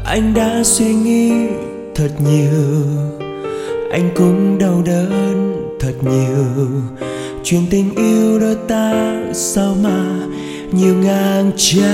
Anh đã suy nghĩ thật nhiều, anh cũng đau đớn thật nhiều. Chuyện tình yêu đôi ta sao mà nhiều ngang trái.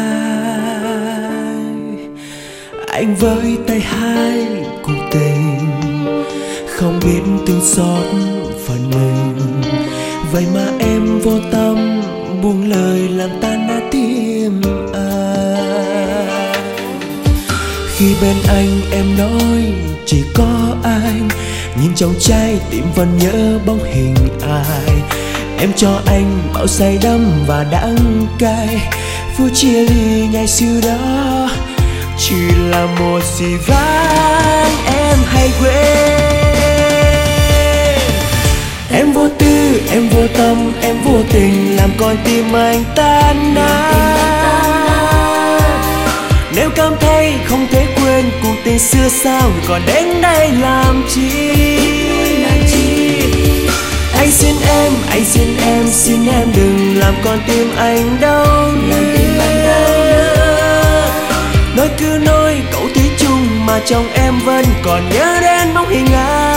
Anh với tay hai cuộc tình, không biết thương xót phần mình. Vậy mà em vô tâm buông lời làm tan nát tim anh. Khi bên anh em nói chỉ có anh, nhưng trong trái tim vẫn nhớ bóng hình ai. Em cho anh bao say đắm và đắng cay. Phút chia ly ngày xưa đó chỉ là một gì vãng em hay quên. Em vô tư, em vô tâm, em vô tình làm con tim anh tan nát. Nếu cảm thấy không thể quên cuộc tình xưa sao còn đến đây làm chi. Anh xin em, xin em đừng làm con tim anh đau nhớ. Nói cứ nói cậu thủy chung mà trong em vẫn còn nhớ đến bóng hình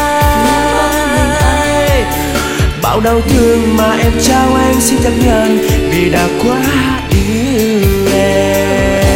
ai. Bao đau thương mà em trao anh xin chấp nhận vì đã quá yêu em.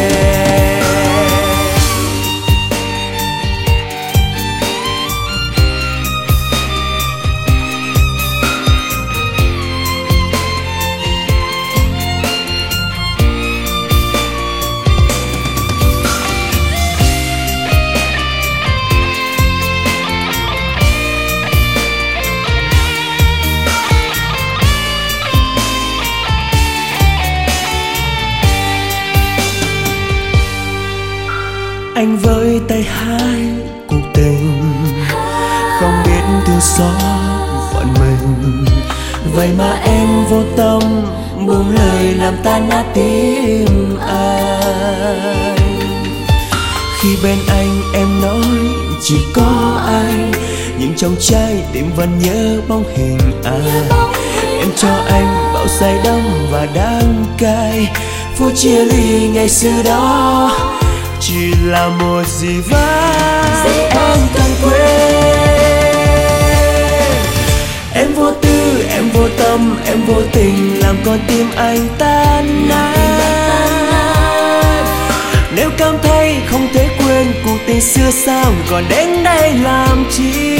Anh với tay hai cuộc tình, không biết thương xót phận mình. Vậy mà em vô tâm buông lời làm tan nát tim anh. Khi bên anh em nói chỉ có anh, nhưng trong trái tim vẫn nhớ bóng hình ai. Em cho anh bao say đắm và đắng cay. Phút chia ly ngày xưa đó chỉ là một gì vãng em cần quên. Em vô tư, em vô tâm, em vô tình làm con tim anh tan nát. Nếu cảm thấy không thể quên cuộc tình xưa sao còn đến đây làm chi.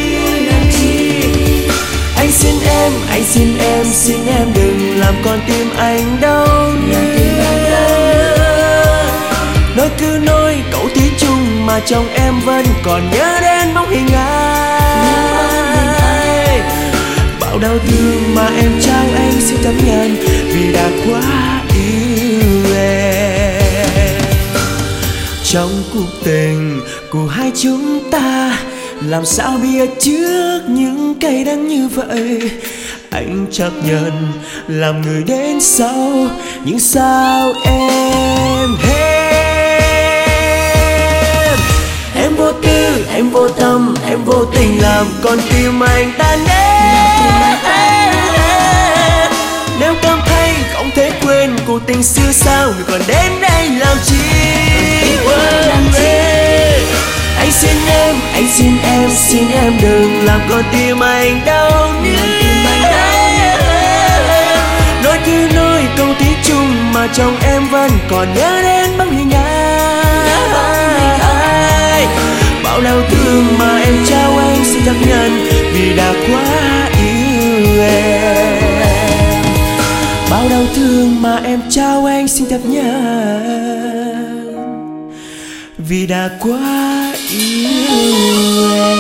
Anh xin em, xin em đừng làm con tim anh đau nhớ. Nói cứ nói cậu thủy chung mà trong em vẫn còn nhớ đến bóng hình ai. Bao đau thương mà em trao anh xin chấp nhận vì đã quá yêu em. Trong cuộc tình của hai chúng ta làm sao biết trước những cay đắng như vậy. Anh chấp nhận làm người đến sau, nhưng sao em Em vô tư, em vô tâm, em vô tình làm con tim anh tan nát. Nếu cảm thấy không thể quên cuộc tình xưa sao người còn đến đây làm chi. Anh xin em, xin em đừng làm con tim anh đau nhớ. Nói cứ nói câu thủy chung mà trong em vẫn còn nhớ đến bóng hình ai. Bao đau thương mà em trao anh xin chấp nhận vì đã quá yêu em. Bao đau thương mà em trao anh xin chấp nhận vì đã quá yêu em.